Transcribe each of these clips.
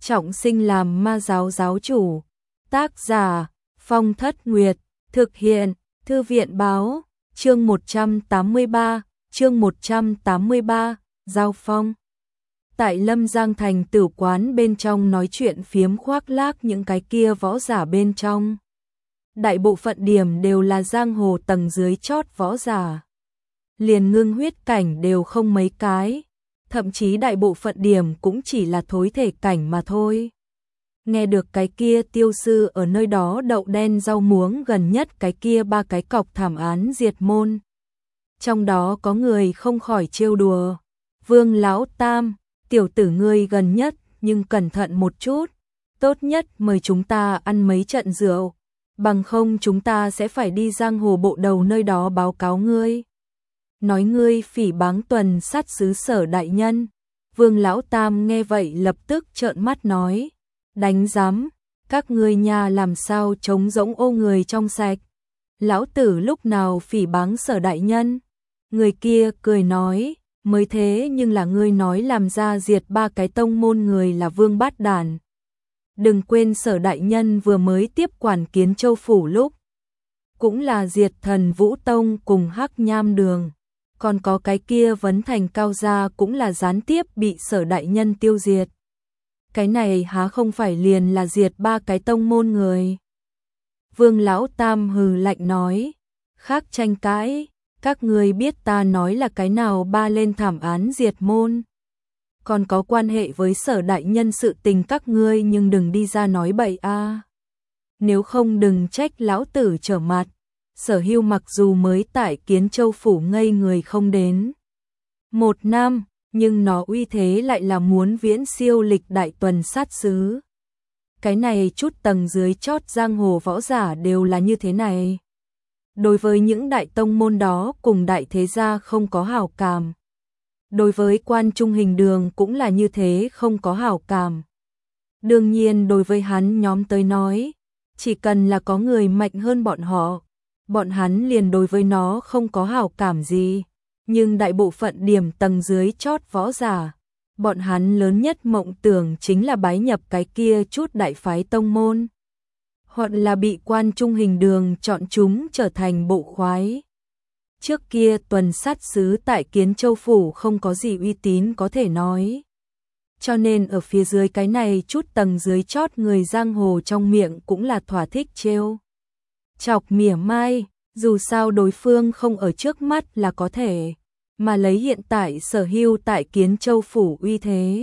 trọng sinh làm ma giáo giáo chủ. Tác giả Phong Thất Nguyệt, thực hiện Thư viện báo, chương 183, Giao Phong. Tại Lâm Giang thành tử quán bên trong nói chuyện phiếm khoác lác những cái kia võ giả bên trong. Đại bộ phận điểm đều là giang hồ tầng dưới chót võ giả. Liền ngưng huyết cảnh đều không mấy cái, thậm chí đại bộ phận điểm cũng chỉ là thối thể cảnh mà thôi. Nghe được cái kia tiêu sư ở nơi đó đậu đen rau muống gần nhất cái kia 3 cái cọc thảm án diệt môn. Trong đó có người không khỏi trêu đùa. Vương Lão Tam, tiểu tử ngươi gần nhất nhưng cẩn thận một chút. Tốt nhất mời chúng ta ăn mấy trận rượu. Bằng không chúng ta sẽ phải đi giang hồ bộ đầu nơi đó báo cáo ngươi. Nói ngươi phỉ báng tuần sát xứ Sở đại nhân. Vương Lão Tam nghe vậy lập tức trợn mắt nói. Đánh giám, các ngươi nhà làm sao trống rỗng ô người trong sạch. Lão tử lúc nào phỉ báng Sở đại nhân. Người kia cười nói, mới thế nhưng là ngươi nói làm ra diệt 3 cái tông môn người là vương bát đàn. Đừng quên Sở đại nhân vừa mới tiếp quản Kiến Châu phủ lúc. Cũng là diệt Thần Vũ Tông cùng Hắc Nham Đường. Còn có cái kia Vấn Thành Cao gia cũng là gián tiếp bị Sở đại nhân tiêu diệt. Cái này há không phải liền là diệt 3 cái tông môn người. Vương Lão Tam hừ lạnh nói, khác tranh cãi, các ngươi biết ta nói là cái nào 3 lên thảm án diệt môn. Còn có quan hệ với Sở đại nhân sự tình các ngươi nhưng đừng đi ra nói bậy a. Nếu không đừng trách lão tử trở mặt. Sở Hưu mặc dù mới tại Kiến Châu phủ ngây người không đến 1 năm, nhưng nó uy thế lại là muốn viễn siêu lịch đại tuần sát xứ. Cái này chút tầng dưới chót giang hồ võ giả đều là như thế này. Đối với những đại tông môn đó cùng đại thế gia không có hảo cảm. Đối với Quan Trung Hình Đường cũng là như thế không có hảo cảm. Đương nhiên đối với hắn nhóm tới nói, chỉ cần là có người mạnh hơn bọn hắn liền đối với nó không có hảo cảm gì. Nhưng đại bộ phận điểm tầng dưới chót võ giả, bọn hắn lớn nhất mộng tưởng chính là bái nhập cái kia chút đại phái tông môn. Hoặc là bị Quan Trung Hình Đường chọn chúng trở thành bộ khoái. Trước kia tuần sát xứ tại Kiến Châu phủ không có gì uy tín có thể nói. Cho nên ở phía dưới cái này chút tầng dưới chót người giang hồ trong miệng cũng là thỏa thích trêu chọc mỉa mai, dù sao đối phương không ở trước mắt là có thể, mà lấy hiện tại Sở Hưu tại Kiến Châu phủ uy thế.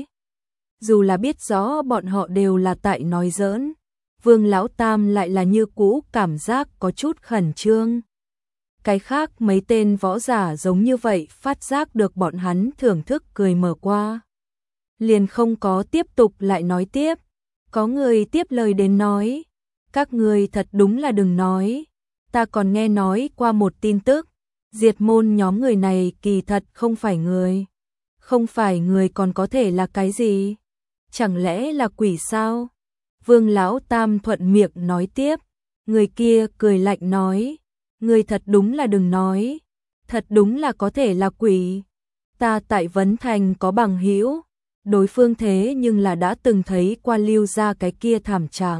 Dù là biết rõ bọn họ đều là tại nói giỡn, Vương Lão Tam lại là như cũ cảm giác có chút khẩn trương. Cái khác mấy tên võ giả giống như vậy phát giác được bọn hắn thưởng thức cười mở qua. Liền không có tiếp tục lại nói tiếp. Có người tiếp lời đến nói. Các người thật đúng là đừng nói. Ta còn nghe nói qua một tin tức. Diệt môn nhóm người này kỳ thật không phải người. Không phải người còn có thể là cái gì? Chẳng lẽ là quỷ sao? Vương Lão Tam thuận miệng nói tiếp. Người kia cười lạnh nói. Người thật đúng là đừng nói. Thật đúng là có thể là quỷ. Ta tại Vấn Thành có bằng hữu. Đối phương thế nhưng là đã từng thấy qua Lưu ra cái kia thảm trạng.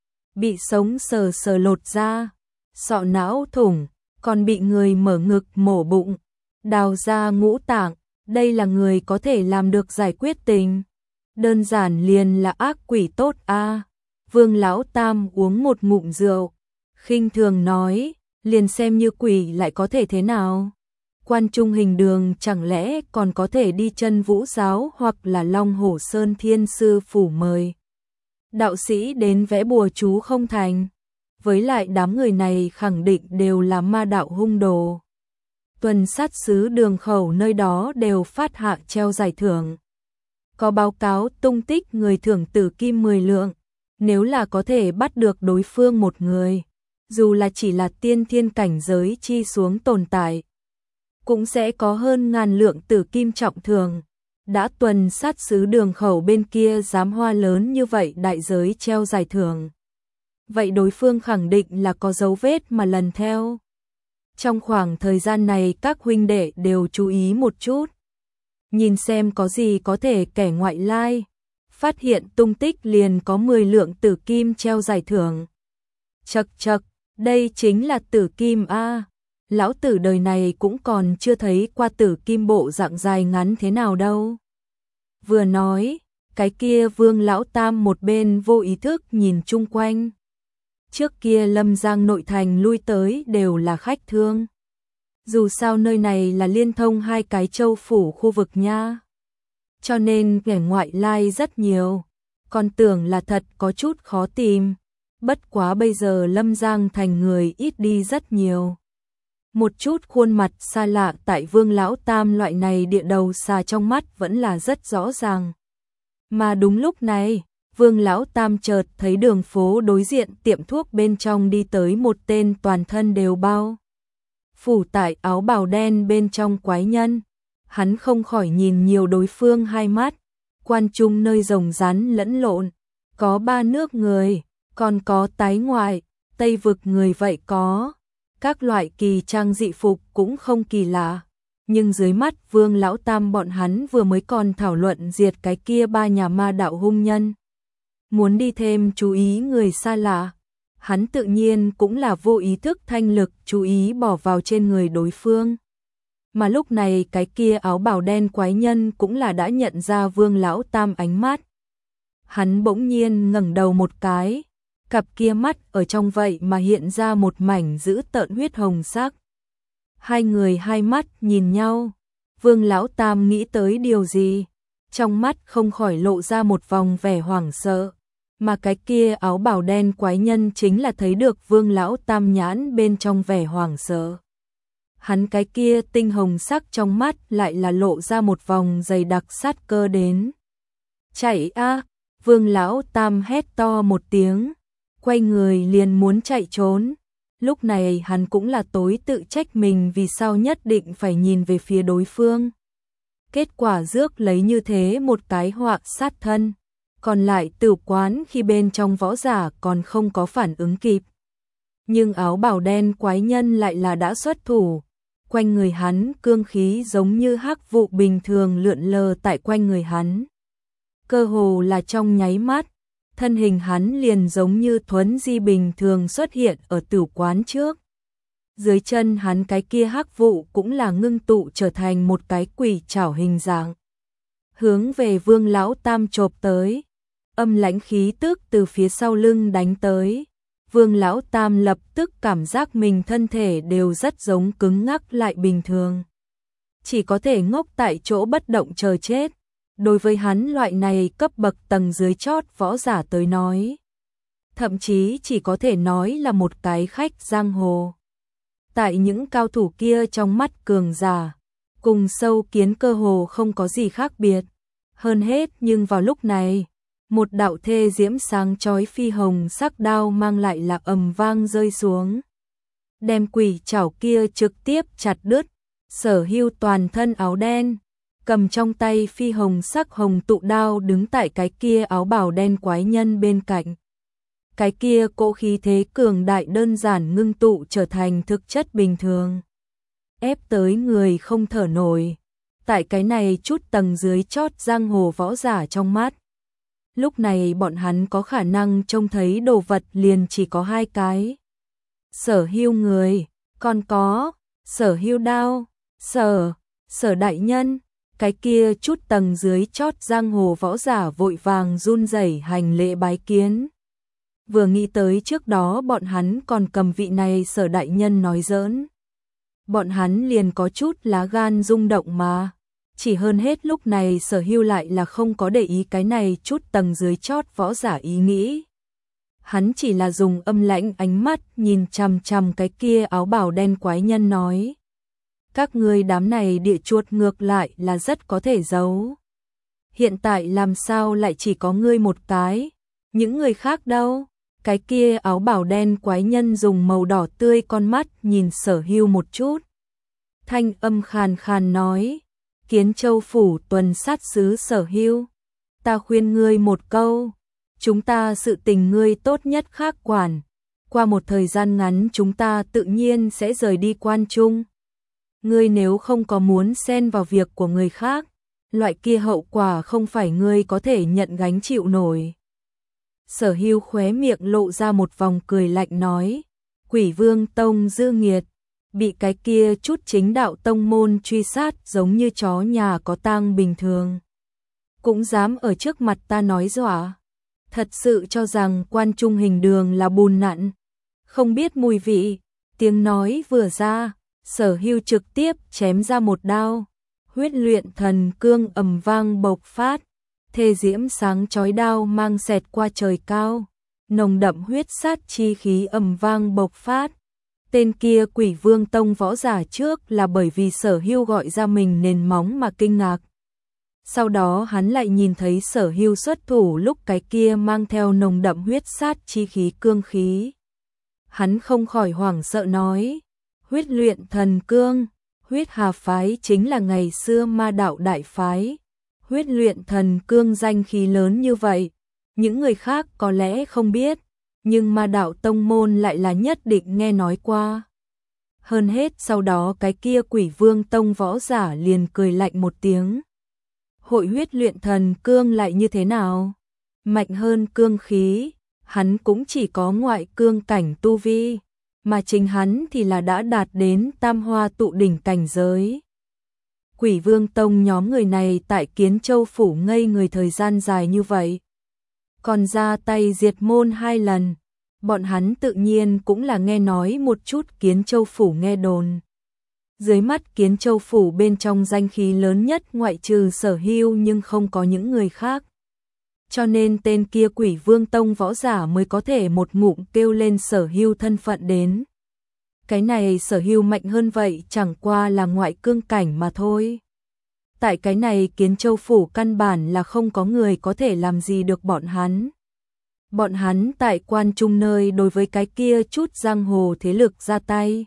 Bị sống sờ lột ra, sọ não thủng, còn bị người mở ngực mổ bụng, đào ra ngũ tạng. Đây là người có thể làm được giải quyết tình. Đơn giản liền là ác quỷ tốt a. Vương Lão Tam uống một ngụm rượu, khinh thường nói, liền xem như quỷ lại có thể thế nào? Quan Trung Hình Đường chẳng lẽ còn có thể đi Chân Vũ giáo hoặc là Long Hổ Sơn Thiên Sư phủ mời đạo sĩ đến vẽ bùa chú không thành? Với lại đám người này khẳng định đều là ma đạo hung đồ. Tuần sát xứ Đường khẩu nơi đó đều phát hạ treo giải thưởng. Có báo cáo tung tích người thưởng tử kim 10 lượng. Nếu là có thể bắt được đối phương một người, dù là chỉ là tiên thiên cảnh giới chi xuống tồn tại, cũng sẽ có hơn 1000 lượng tử kim trọng thưởng. Đã tuần sát xứ Đường khẩu bên kia dám hoa lớn như vậy đại giới treo giải thưởng. Vậy đối phương khẳng định là có dấu vết mà lần theo. Trong khoảng thời gian này các huynh đệ đều chú ý một chút. Nhìn xem có gì có thể kẻ ngoại lai, phát hiện tung tích liền có 10 lượng tử kim treo giải thưởng. Chậc chậc, đây chính là tử kim a. Lão tử đời này cũng còn chưa thấy qua tử kim bộ dạng dài ngắn thế nào đâu. Vừa nói, cái kia Vương lão tam một bên vô ý thức nhìn chung quanh. Trước kia Lâm Giang nội thành lui tới đều là khách thương. Dù sao nơi này là liên thông hai cái châu phủ khu vực nha. Cho nên kẻ ngoại lai rất nhiều. Còn tưởng là thật có chút khó tìm. Bất quá bây giờ Lâm Giang thành người ít đi rất nhiều. Một chút khuôn mặt xa lạ tại Vương lão tam loại này địa đầu xà trong mắt vẫn là rất rõ ràng. Mà đúng lúc này, Vương lão tam chợt thấy đường phố đối diện tiệm thuốc bên trong đi tới một tên toàn thân đều bao phủ tại áo bào đen bên trong quái nhân. Hắn không khỏi nhìn nhiều đối phương hai mắt. Quan trung nơi rồng rắn lẫn lộn, có 3 nước người, còn có tái ngoại, Tây vực người vậy có. Các loại kỳ trang dị phục cũng không kỳ lạ. Nhưng dưới mắt Vương lão tam bọn hắn vừa mới còn thảo luận diệt cái kia 3 nhà ma đạo hung nhân. Muốn đi thêm chú ý người xa lạ. Hắn tự nhiên cũng là vô ý thức thanh lực chú ý bỏ vào trên người đối phương. Mà lúc này cái kia áo bào đen quái nhân cũng là đã nhận ra Vương lão tam ánh mắt. Hắn bỗng nhiên ngẩng đầu một cái, cặp kia mắt ở trong vậy mà hiện ra một mảnh dữ tợn huyết hồng sắc. Hai người hai mắt nhìn nhau, Vương lão tam nghĩ tới điều gì, trong mắt không khỏi lộ ra một vòng vẻ hoảng sợ, mà cái kia áo bào đen quái nhân chính là thấy được Vương lão tam nhãn bên trong vẻ hoảng sợ. Hắn cái kia tinh hồng sắc trong mắt lại là lộ ra một vòng dày đặc sát cơ đến. Chạy a! Vương lão tam hét to một tiếng, quay người liền muốn chạy trốn. Lúc này hắn cũng là tối tự trách mình vì sao nhất định phải nhìn về phía đối phương. Kết quả rước lấy như thế một cái họa sát thân. Còn lại tử quán khi bên trong võ giả còn không có phản ứng kịp. Nhưng áo bào đen quái nhân lại là đã xuất thủ. Quanh người hắn cương khí giống như hắc vụ bình thường lượn lờ tại quanh người hắn. Cơ hồ là trong nháy mắt, thân hình hắn liền giống như thuấn di bình thường xuất hiện ở tử quán trước. Dưới chân hắn cái kia hắc vụ cũng là ngưng tụ trở thành một cái quỷ trảo hình dạng. Hướng về Vương lão tam chộp tới, âm lãnh khí tức từ phía sau lưng đánh tới. Vương lão tam lập tức cảm giác mình thân thể đều rất giống cứng ngắc lại bình thường. Chỉ có thể ngốc tại chỗ bất động chờ chết. Đối với hắn loại này cấp bậc tầng dưới chót võ giả tới nói. Thậm chí chỉ có thể nói là một cái khách giang hồ. Tại những cao thủ kia trong mắt cường giả, cùng sâu kiến cơ hồ không có gì khác biệt. Hơn hết nhưng vào lúc này, một đạo thê diễm sáng chói phi hồng sắc đao mang lại là ầm vang rơi xuống. Đem quỷ chảo kia trực tiếp chặt đứt, Sở Hưu toàn thân áo đen, cầm trong tay phi hồng sắc hồng tụ đao đứng tại cái kia áo bào đen quái nhân bên cạnh. Cái kia cỗ khí thế cường đại đơn giản ngưng tụ trở thành thực chất bình thường. Ép tới người không thở nổi. Tại cái này chút tầng dưới chót giang hồ võ giả trong mắt. Lúc này bọn hắn có khả năng trông thấy đồ vật liền chỉ có 2 cái. Sở Hưu người, còn có Sở Hưu đao, Sở đại nhân. Cái kia chút tầng dưới chót giang hồ võ giả vội vàng run rẩy hành lễ bái kiến. Vừa nghĩ tới trước đó bọn hắn còn cầm vị này Sở đại nhân nói giỡn. Bọn hắn liền có chút lá gan rung động mà. Chỉ hơn hết lúc này Sở Hưu lại là không có để ý cái này chút tầng dưới chót võ giả ý nghĩ. Hắn chỉ là dùng âm lãnh ánh mắt nhìn chằm chằm cái kia áo bào đen quái nhân nói. Các ngươi đám này địa chuột ngược lại là rất có thể giấu. Hiện tại làm sao lại chỉ có ngươi một cái, những người khác đâu? Cái kia áo bào đen quái nhân dùng màu đỏ tươi con mắt nhìn Sở Hưu một chút. Thanh âm khàn khàn nói, Kiến Châu phủ tuần sát sứ Sở Hưu, ta khuyên ngươi một câu, chúng ta sự tình ngươi tốt nhất khác quản, qua một thời gian ngắn chúng ta tự nhiên sẽ rời đi Quan Trung. Ngươi nếu không có muốn xen vào việc của người khác, loại kia hậu quả không phải ngươi có thể nhận gánh chịu nổi. Sở Hưu khóe miệng lộ ra một vòng cười lạnh nói, Quỷ Vương Tông dư nghiệt, bị cái kia chút chính đạo tông môn truy sát giống như chó nhà có tang bình thường. Cũng dám ở trước mặt ta nói dọa, thật sự cho rằng Quan Trung Hình Đường là bùn nặn, không biết mùi vị. Tiếng nói vừa ra, Sở Hưu trực tiếp chém ra một đao, huyết luyện thần cương ầm vang bộc phát, thê diễm sáng chói đao mang xẹt qua trời cao, nồng đậm huyết sát chi khí ầm vang bộc phát. Tên kia Quỷ Vương Tông võ giả trước là bởi vì Sở Hưu gọi ra mình nền móng mà kinh ngạc. Sau đó hắn lại nhìn thấy Sở Hưu xuất thủ lúc cái kia mang theo nồng đậm huyết sát chi khí cương khí. Hắn không khỏi hoảng sợ nói, huyết luyện thần cương, huyết hà phái chính là ngày xưa ma đạo đại phái. Huyết luyện thần cương danh khí lớn như vậy, những người khác có lẽ không biết, nhưng ma đạo tông môn lại là nhất định nghe nói qua. Hơn hết sau đó cái kia Quỷ Vương Tông võ giả liền cười lạnh một tiếng. Hội huyết luyện thần cương lại như thế nào? Mạnh hơn cương khí, hắn cũng chỉ có ngoại cương cảnh tu vi, mà chính hắn thì là đã đạt đến tam hoa tụ đỉnh cảnh giới. Quỷ Vương Tông nhóm người này tại Kiến Châu Phủ ngây người thời gian dài như vậy, còn ra tay diệt môn 2 lần, bọn hắn tự nhiên cũng là nghe nói một chút Kiến Châu Phủ nghe đồn. Dưới mắt Kiến Châu Phủ bên trong danh khí lớn nhất ngoại trừ Sở Hưu nhưng không có những người khác. Cho nên tên kia Quỷ Vương Tông võ giả mới có thể một ngụm kêu lên Sở Hưu thân phận đến. Cái này Sở Hưu mạnh hơn vậy chẳng qua là ngoại cương cảnh mà thôi. Tại cái này Kiến Châu Phủ căn bản là không có người có thể làm gì được bọn hắn. Bọn hắn tại Quan Trung nơi đối với cái kia chút giang hồ thế lực ra tay.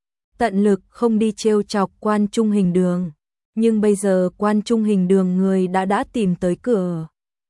Tận lực không đi trêu chọc Quan Trung Hình Đường. Nhưng bây giờ Quan Trung Hình Đường người đã tìm tới cửa.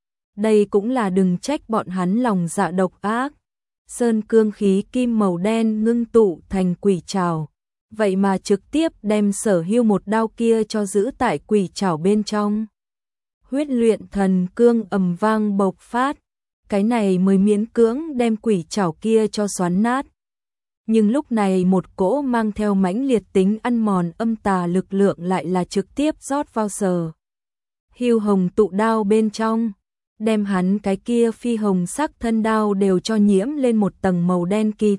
Đây cũng là đừng trách bọn hắn lòng dạ độc ác. Sơn cương khí kim màu đen ngưng tụ thành quỷ trảo, vậy mà trực tiếp đem Sở Hưu một đao kia cho giữ tại quỷ trảo bên trong. Huyết luyện thần cương ầm vang bộc phát, cái này mới miễn cưỡng đem quỷ trảo kia cho xoắn nát. Nhưng lúc này một cỗ mang theo mãnh liệt tính ăn mòn âm tà lực lượng lại là trực tiếp rót vào Sở Hưu hồng tụ đao bên trong, đem hắn cái kia phi hồng sắc thân đao đều cho nhiễm lên một tầng màu đen kịt.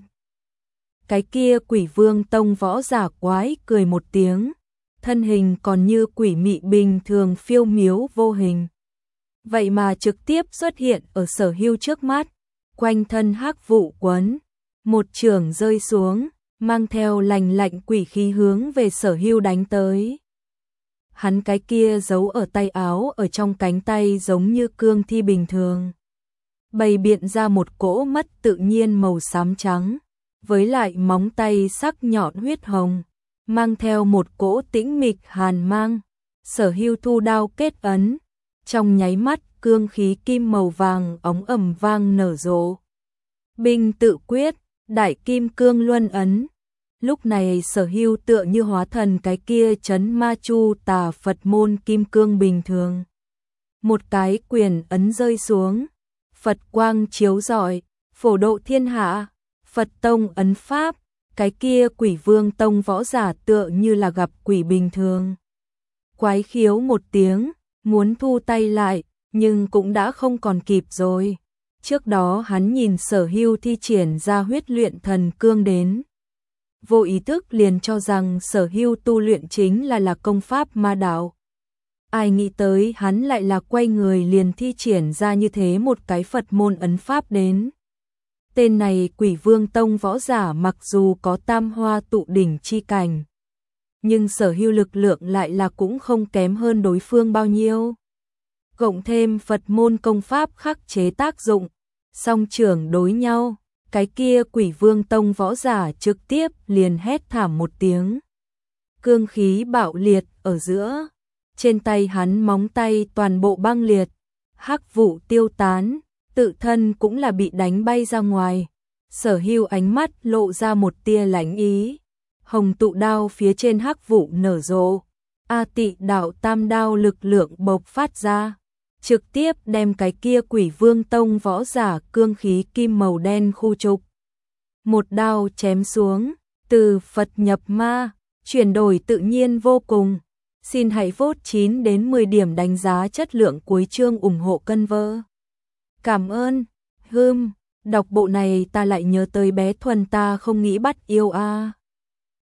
Cái kia Quỷ Vương Tông võ giả quái cười một tiếng, thân hình còn như quỷ mị bình thường phiêu miếu vô hình. Vậy mà trực tiếp xuất hiện ở Sở Hưu trước mắt, quanh thân hắc vụ quấn, một chưởng rơi xuống, mang theo lành lạnh quỷ khí hướng về Sở Hưu đánh tới. Hắn cái kia giấu ở tay áo ở trong cánh tay giống như cương thi bình thường. Bày biện ra một cỗ mất tự nhiên màu xám trắng, với lại móng tay sắc nhọn huyết hồng, mang theo một cỗ tĩnh mịch hàn mang. Sở Hưu thu đao kết ấn, trong nháy mắt cương khí kim màu vàng óng ầm vang nở rộ. Binh tự quyết, đại kim cương luân ấn. Lúc này Sở Hưu tựa như hóa thần cái kia trấn ma chu tà Phật môn kim cương bình thường. Một cái quyền ấn rơi xuống, Phật quang chiếu rọi, phổ độ thiên hạ. Phật tông ấn pháp, cái kia Quỷ Vương Tông võ giả tựa như là gặp quỷ bình thường. Quái khiếu một tiếng, muốn thu tay lại, nhưng cũng đã không còn kịp rồi. Trước đó hắn nhìn Sở Hưu thi triển ra huyết luyện thần cương đến, vô ý thức liền cho rằng Sở Hưu tu luyện chính là công pháp ma đạo. Ai nghĩ tới hắn lại là quay người liền thi triển ra như thế một cái Phật môn ấn pháp đến. Tên này Quỷ Vương Tông võ giả mặc dù có tam hoa tụ đỉnh chi cảnh, nhưng Sở Hưu lực lượng lại là cũng không kém hơn đối phương bao nhiêu. Cộng thêm Phật môn công pháp khắc chế tác dụng, song trưởng đối nhau, cái kia Quỷ Vương Tông võ giả trực tiếp liền hét thảm một tiếng. Cương khí bạo liệt ở giữa, trên tay hắn móng tay toàn bộ băng liệt, hắc vụ tiêu tán, tự thân cũng là bị đánh bay ra ngoài. Sở Hưu ánh mắt lộ ra một tia lãnh ý, hồng tụ đao phía trên hắc vụ nở rộ, A Tị đạo tam đao lực lượng bộc phát ra, trực tiếp đem cái kia Quỷ Vương Tông võ giả cương khí kim màu đen khu trục. Một đao chém xuống, từ Phật nhập ma, chuyển đổi tự nhiên vô cùng. Xin hãy vote 9 đến 10 điểm đánh giá chất lượng cuối chương ủng hộ cân vơ. Cảm ơn. Đọc bộ này ta lại nhớ tới bé Thuần ta không nghĩ bắt yêu a.